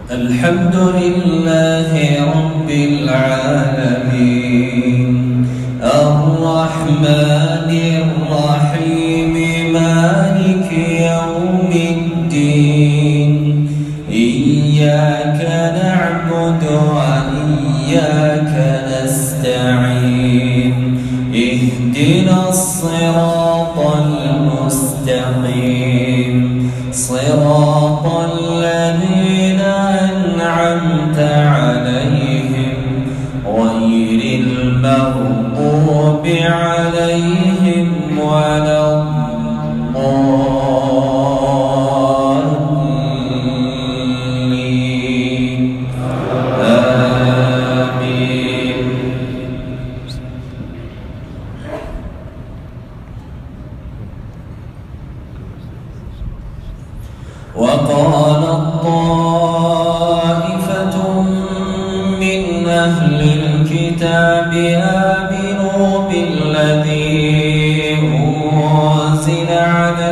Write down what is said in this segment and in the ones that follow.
الحمد لله رب العالمين الرحمن الرحيم مالك يوم الدين إياك نعبد وإياك نستعين اهدنا الصراط المستقيم صراط الذين أنعمت عليهم غير المغضوب عليهم ولا الضالين آمين. وقالت طائفة من أهل الكتاب آمنوا بالذي أنزل على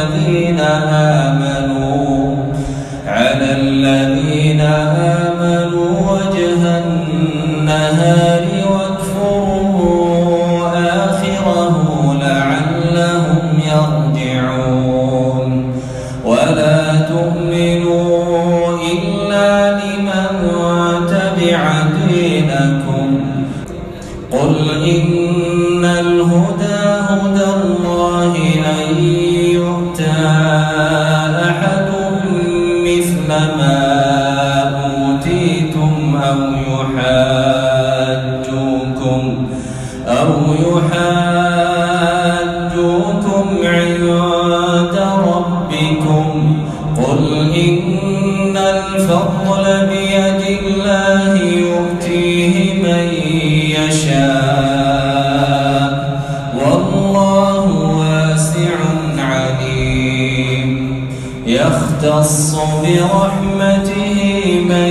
الذين آمنوا وجه النهار واكفروا آخره لعلهم يرجعون ولا تؤمنوا إلا لمن تبع دينكم قل إن الهدى هدى الله أن يؤتى أحد مثل ما أوتيتم أو يحاجوكم عند ربكم قل إن الفضل بيد الله يؤتيه من يشاء والله واسع عليم يختص برحمته من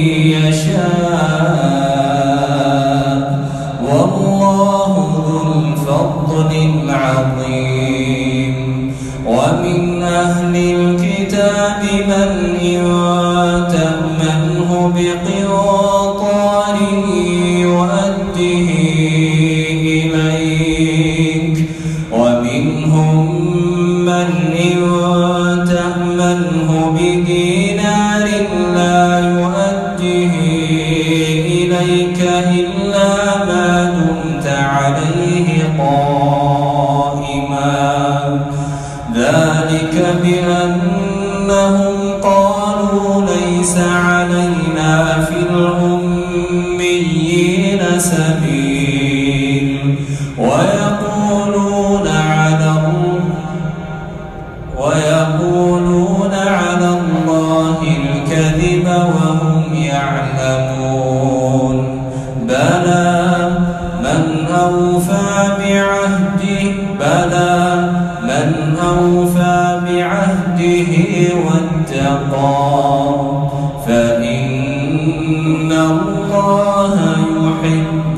يشاء والله ذو الفضل العظيم. ومن أهل الكتاب من إن تأمنه بقنطار يؤديه إليك ومنهم من إن تأمنه بدينار لا يؤديه إليك إلا ما دمت عليه قائما ذلك بأنهم قالوا ليس علينا في الأميين سبيل ويقولون على الله الكذب وهم يعلمون بلى من أوفى بعهده واتقى فإن الله يحب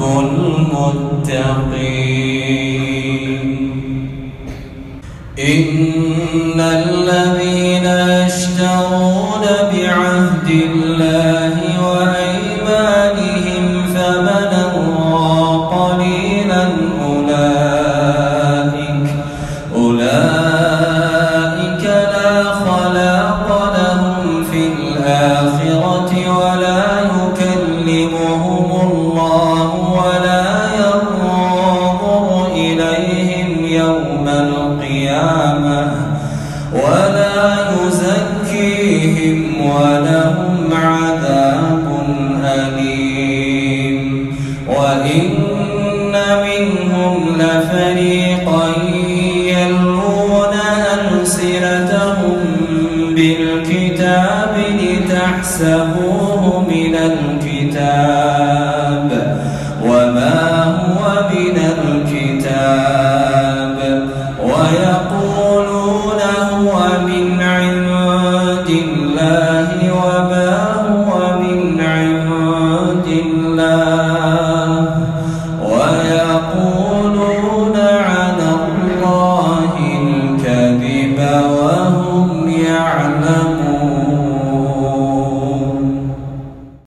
المتقين. إن الذين يشترون بعهد الله وأيمانهم ثمنا قليلا أولئك لا خلاق لهم في الآخرة ولا يكلمهم الله ولا ينظر إليهم يوم القيامة ولا يزكيهم ولهم عذاب أليم. وإن منهم لفريقا يلوون ألسنتهم بالكتاب لتحسبوه من الكتاب